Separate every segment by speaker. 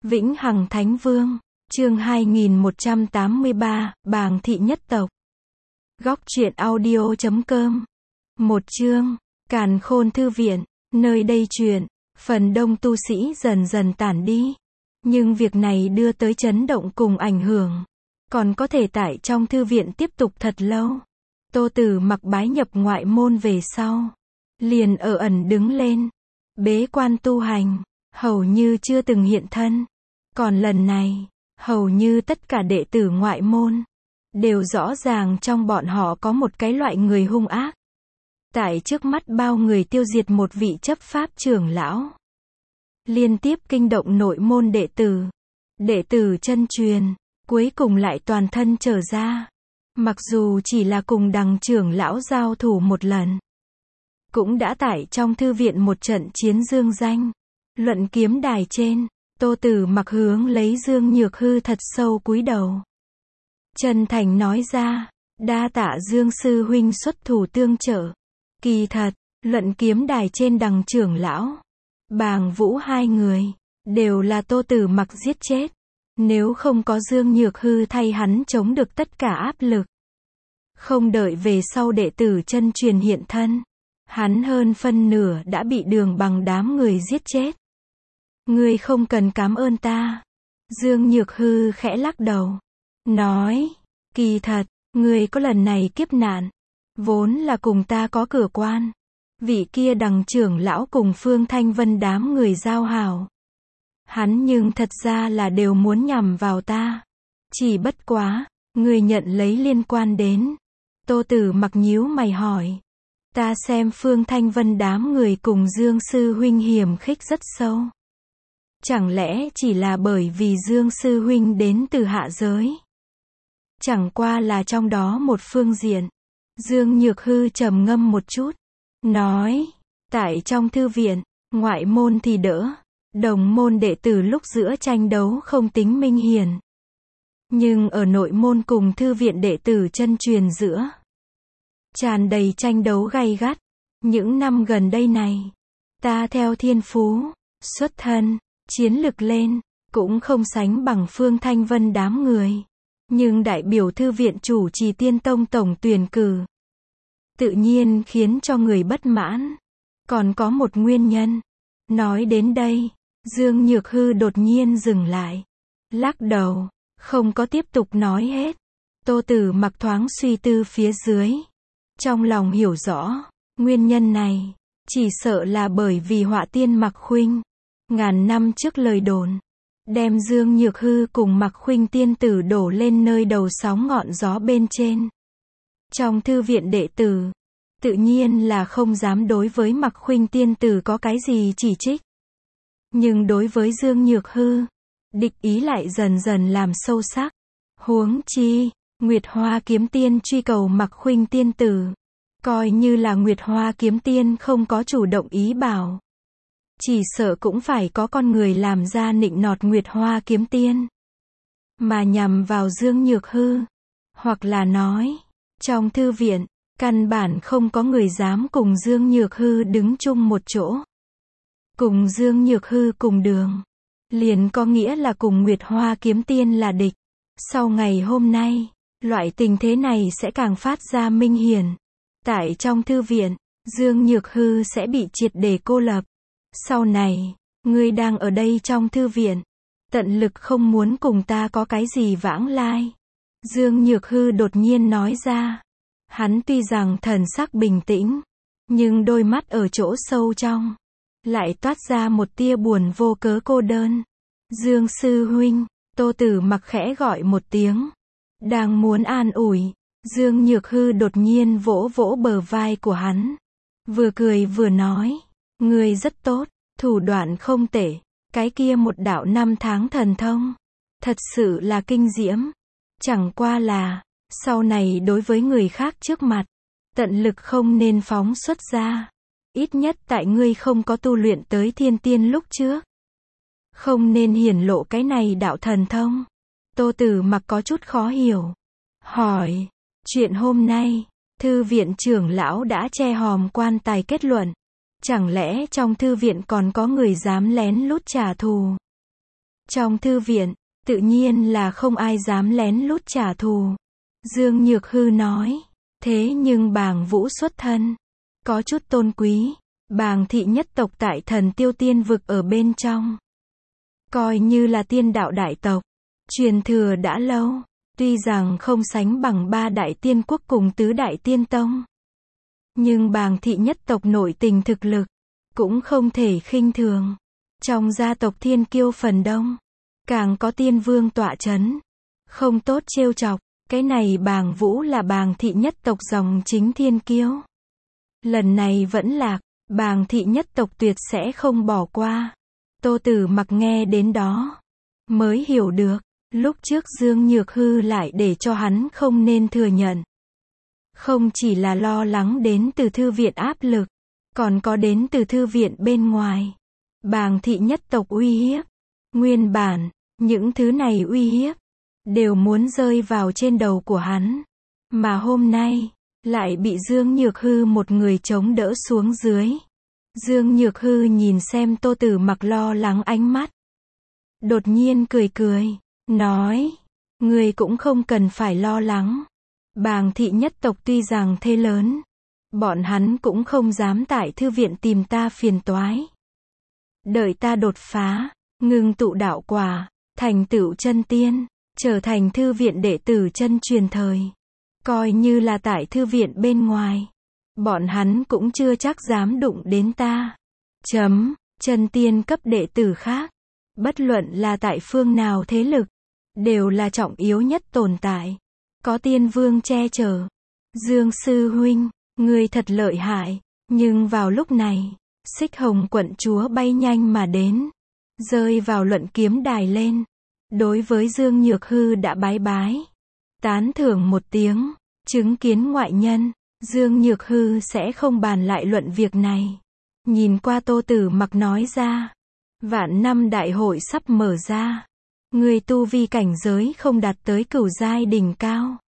Speaker 1: Vĩnh Hằng Thánh Vương, chương 2183, Bàng Thị Nhất Tộc. Góc truyện audio.com. Một chương, Càn Khôn Thư Viện, nơi đây chuyện, phần đông tu sĩ dần dần tản đi. Nhưng việc này đưa tới chấn động cùng ảnh hưởng. Còn có thể tại trong thư viện tiếp tục thật lâu. Tô Tử Mặc bái nhập ngoại môn về sau. Liền ở ẩn đứng lên. Bế quan tu hành, hầu như chưa từng hiện thân. Còn lần này, hầu như tất cả đệ tử ngoại môn, đều rõ ràng trong bọn họ có một cái loại người hung ác. Tại trước mắt bao người tiêu diệt một vị chấp pháp trưởng lão. Liên tiếp kinh động nội môn đệ tử chân truyền, cuối cùng lại toàn thân trở ra. Mặc dù chỉ là cùng Đằng trưởng lão giao thủ một lần, cũng đã tại trong thư viện một trận chiến dương danh. Luận kiếm đài trên, Tô Tử Mặc hướng lấy Dương Nhược Hư thật sâu cúi đầu. Chân thành nói ra, đa tạ Dương sư huynh xuất thủ tương trợ. Kỳ thật, luận kiếm đài trên Đằng trưởng lão, Bàng Vũ hai người, đều là Tô Tử Mặc giết chết. Nếu không có Dương Nhược Hư thay hắn chống được tất cả áp lực, không đợi về sau đệ tử chân truyền hiện thân, hắn hơn phân nửa đã bị Đường Bằng đám người giết chết. Ngươi không cần cảm ơn ta. Dương Nhược Hư khẽ lắc đầu, nói, kỳ thật, ngươi có lần này kiếp nạn, vốn là cùng ta có cửa quan. Vị kia Đằng trưởng lão cùng Phương Thanh Vân đám người giao hảo. Hắn nhưng thật ra là đều muốn nhằm vào ta. Chỉ bất quá, ngươi nhận lấy liên quan đến. Tô Tử Mặc nhíu mày hỏi. Ta xem Phương Thanh Vân đám người cùng Dương sư huynh hiềm khích rất sâu. Chẳng lẽ chỉ là bởi vì Dương sư huynh đến từ hạ giới? Chẳng qua là trong đó một phương diện. Dương Nhược Hư trầm ngâm một chút, nói, tại trong thư viện, ngoại môn thì đỡ, đồng môn đệ tử lúc giữa tranh đấu không tính minh hiển. Nhưng ở nội môn cùng thư viện đệ tử chân truyền giữa, tràn đầy tranh đấu gay gắt. Những năm gần đây này, ta theo thiên phú, xuất thân, chiến lực lên, cũng không sánh bằng Phương Thanh Vân đám người. Nhưng đại biểu thư viện chủ trì Tiên Tông tổng tuyển cử, tự nhiên khiến cho người bất mãn. Còn có một nguyên nhân. Nói đến đây, Dương Nhược Hư đột nhiên dừng lại, lắc đầu, không có tiếp tục nói hết. Tô Tử Mặc thoáng suy tư phía dưới, trong lòng hiểu rõ, nguyên nhân này, chỉ sợ là bởi vì Họa Tiên Mặc Khuynh, ngàn năm trước lời đồn, đem Dương Nhược Hư cùng Mặc Khuynh tiên tử đổ lên nơi đầu sóng ngọn gió bên trên. Trong thư viện đệ tử, tự nhiên là không dám đối với Mặc Khuynh tiên tử có cái gì chỉ trích. Nhưng đối với Dương Nhược Hư, địch ý lại dần dần làm sâu sắc. Huống chi, Nguyệt Hoa Kiếm Tiên truy cầu Mặc Khuynh tiên tử, coi như là Nguyệt Hoa Kiếm Tiên không có chủ động ý bảo, chỉ sợ cũng phải có con người làm ra nịnh nọt Nguyệt Hoa Kiếm Tiên, mà nhằm vào Dương Nhược Hư. Hoặc là nói, trong thư viện, căn bản không có người dám cùng Dương Nhược Hư đứng chung một chỗ. Cùng Dương Nhược Hư cùng đường, liền có nghĩa là cùng Nguyệt Hoa Kiếm Tiên là địch. Sau ngày hôm nay, loại tình thế này sẽ càng phát ra minh hiển. Tại trong thư viện, Dương Nhược Hư sẽ bị triệt để cô lập. Sau này, ngươi đang ở đây trong thư viện, tận lực không muốn cùng ta có cái gì vãng lai. Dương Nhược Hư đột nhiên nói ra. Hắn tuy rằng thần sắc bình tĩnh, nhưng đôi mắt ở chỗ sâu trong, lại toát ra một tia buồn vô cớ cô đơn. Dương sư huynh, Tô Tử Mặc khẽ gọi một tiếng. Đang muốn an ủi, Dương Nhược Hư đột nhiên vỗ vỗ bờ vai của hắn. Vừa cười vừa nói, ngươi rất tốt, thủ đoạn không tệ, cái kia một đạo 5 tháng thần thông, thật sự là kinh diễm. Chẳng qua là, sau này đối với người khác trước mặt, tận lực không nên phóng xuất ra. Ít nhất tại ngươi không có tu luyện tới thiên tiên lúc trước, không nên hiển lộ cái này đạo thần thông. Tô Tử Mặc có chút khó hiểu, hỏi, chuyện hôm nay, thư viện trưởng lão đã che hòm quan tài kết luận, chẳng lẽ trong thư viện còn có người dám lén lút trả thù? Trong thư viện, tự nhiên là không ai dám lén lút trả thù. Dương Nhược Hư nói, thế nhưng Bàng Vũ xuất thân, có chút tôn quý, Bàng thị nhất tộc tại Thần Tiêu Tiên vực ở bên trong. Coi như là tiên đạo đại tộc, truyền thừa đã lâu, tuy rằng không sánh bằng 3 đại tiên quốc cùng tứ đại tiên tông. Nhưng Bàng thị nhất tộc nội tình thực lực, cũng không thể khinh thường. Trong gia tộc thiên kiêu phần đông, càng có tiên vương tọa chấn. Không tốt trêu chọc, cái này Bàng Vũ là Bàng thị nhất tộc dòng chính thiên kiêu. Lần này vẫn lạc, Bàng thị nhất tộc tuyệt sẽ không bỏ qua. Tô Tử Mặc nghe đến đó, mới hiểu được, lúc trước Dương Nhược Hư lại để cho hắn không nên thừa nhận. Không chỉ là lo lắng đến từ thư viện áp lực, còn có đến từ thư viện bên ngoài. Bàng thị nhất tộc uy hiếp. Nguyên bản, những thứ này uy hiếp, đều muốn rơi vào trên đầu của hắn. Mà hôm nay, lại bị Dương Nhược Hư một người chống đỡ xuống dưới. Dương Nhược Hư nhìn xem Tô Tử Mặc lo lắng ánh mắt. Đột nhiên cười cười, nói, người cũng không cần phải lo lắng. Bàng thị nhất tộc tuy rằng thế lớn, bọn hắn cũng không dám tại thư viện tìm ta phiền toái. Đợi ta đột phá, ngưng tụ đạo quả, thành tựu chân tiên, trở thành thư viện đệ tử chân truyền thời. Coi như là tại thư viện bên ngoài, bọn hắn cũng chưa chắc dám đụng đến ta. Chân tiên cấp đệ tử khác, bất luận là tại phương nào thế lực, đều là trọng yếu nhất tồn tại. Có tiên vương che chở. Dương sư huynh, ngươi thật lợi hại. Nhưng vào lúc này, Xích Hồng quận chúa bay nhanh mà đến, rơi vào luận kiếm đài lên. Đối với Dương Nhược Hư đã bái bái, tán thưởng một tiếng, chứng kiến ngoại nhân, Dương Nhược Hư sẽ không bàn lại luận việc này. Nhìn qua Tô Tử Mặc nói ra, vạn năm đại hội sắp mở ra, người tu vi cảnh giới không đạt tới cửu giai đỉnh cao.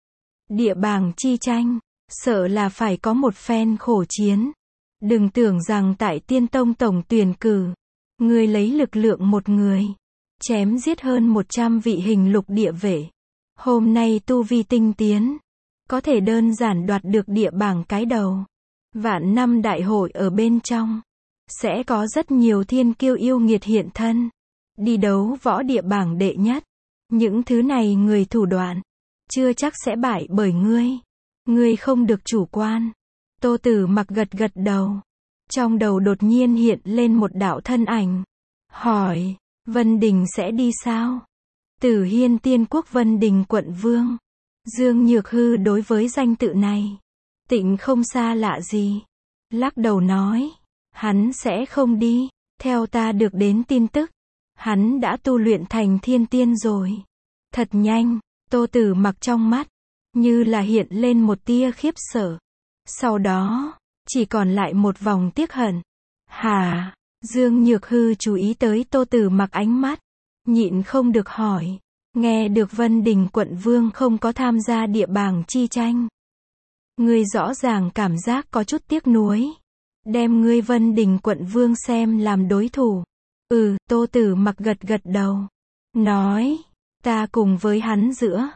Speaker 1: Địa bảng chi tranh, sợ là phải có một phen khổ chiến. Đừng tưởng rằng tại Tiên Tông tổng tuyển cử, người lấy lực lượng một người, chém giết hơn 100 vị hình lục địa vệ. Hôm nay tu vi tinh tiến, có thể đơn giản đoạt được địa bảng cái đầu. Vạn năm đại hội ở bên trong, sẽ có rất nhiều thiên kiêu yêu nghiệt hiện thân, đi đấu võ địa bảng đệ nhất. Những thứ này người thủ đoạn, chưa chắc sẽ bại bởi ngươi. Ngươi không được chủ quan. Tô Tử Mặc gật gật đầu. Trong đầu đột nhiên hiện lên một đạo thân ảnh. Hỏi, Vân Đình sẽ đi sao? Tử Hiên Tiên Quốc Vân Đình quận vương. Dương Nhược Hư đối với danh tự này, tịnh không xa lạ gì. Lắc đầu nói, hắn sẽ không đi. Theo ta được đến tin tức, hắn đã tu luyện thành thiên tiên rồi. Thật nhanh. Tô Tử Mặc trong mắt, như là hiện lên một tia khiếp sợ. Sau đó, chỉ còn lại một vòng tiếc hận. Hả? Dương Nhược Hư chú ý tới Tô Tử Mặc ánh mắt, nhịn không được hỏi. Nghe được Vân Đình quận vương không có tham gia địa bảng chi tranh, ngươi rõ ràng cảm giác có chút tiếc nuối. Đem ngươi Vân Đình quận vương xem làm đối thủ. Tô Tử Mặc gật gật đầu. Nói, ta cùng với hắn giữa,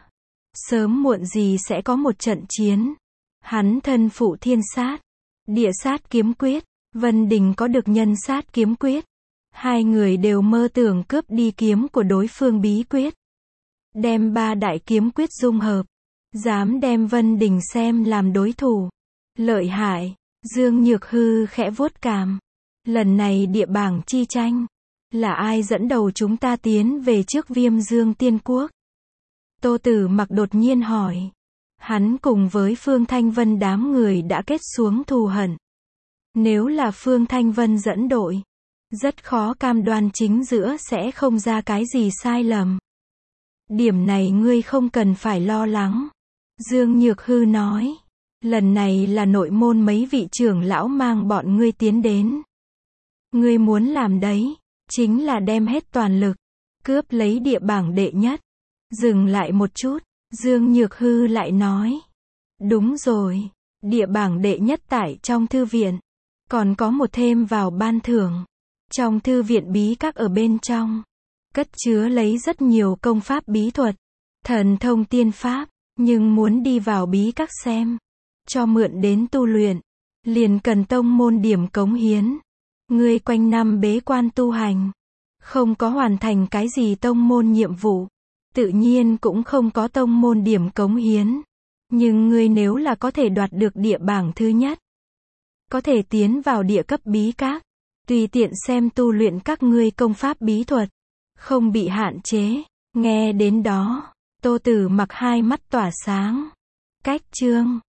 Speaker 1: sớm muộn gì sẽ có một trận chiến. Hắn thân phụ thiên sát, địa sát kiếm quyết, Vân Đình có được nhân sát kiếm quyết. Hai người đều mơ tưởng cướp đi kiếm của đối phương bí quyết. Đem 3 đại kiếm quyết dung hợp. Dám đem Vân Đình xem làm đối thủ. Lợi hại. Dương Nhược Hư khẽ vuốt cằm. Lần này địa bảng chi tranh, là ai dẫn đầu chúng ta tiến về trước Viêm Dương Tiên Quốc? Tô Tử Mặc đột nhiên hỏi. Hắn cùng với Phương Thanh Vân đám người đã kết xuống thù hận. Nếu là Phương Thanh Vân dẫn đội, rất khó cam đoan chính giữa sẽ không ra cái gì sai lầm. Điểm này ngươi không cần phải lo lắng. Dương Nhược Hư nói. Lần này là nội môn mấy vị trưởng lão mang bọn ngươi tiến đến. Ngươi muốn làm đấy, chính là đem hết toàn lực, cướp lấy địa bảng đệ nhất. Dừng lại một chút, Dương Nhược Hư lại nói. Đúng rồi, địa bảng đệ nhất tại trong thư viện. Còn có một thêm vào ban thưởng. Trong thư viện bí các ở bên trong, cất chứa lấy rất nhiều công pháp bí thuật, thần thông tiên pháp, nhưng muốn đi vào bí các xem, cho mượn đến tu luyện, liền cần tông môn điểm cống hiến. Ngươi quanh năm bế quan tu hành, không có hoàn thành cái gì tông môn nhiệm vụ, tự nhiên cũng không có tông môn điểm cống hiến. Nhưng ngươi nếu là có thể đoạt được địa bảng thứ nhất, có thể tiến vào địa cấp bí các, tùy tiện xem tu luyện các ngươi công pháp bí thuật, không bị hạn chế. Nghe đến đó, Tô Tử Mặc hai mắt tỏa sáng. Cách chương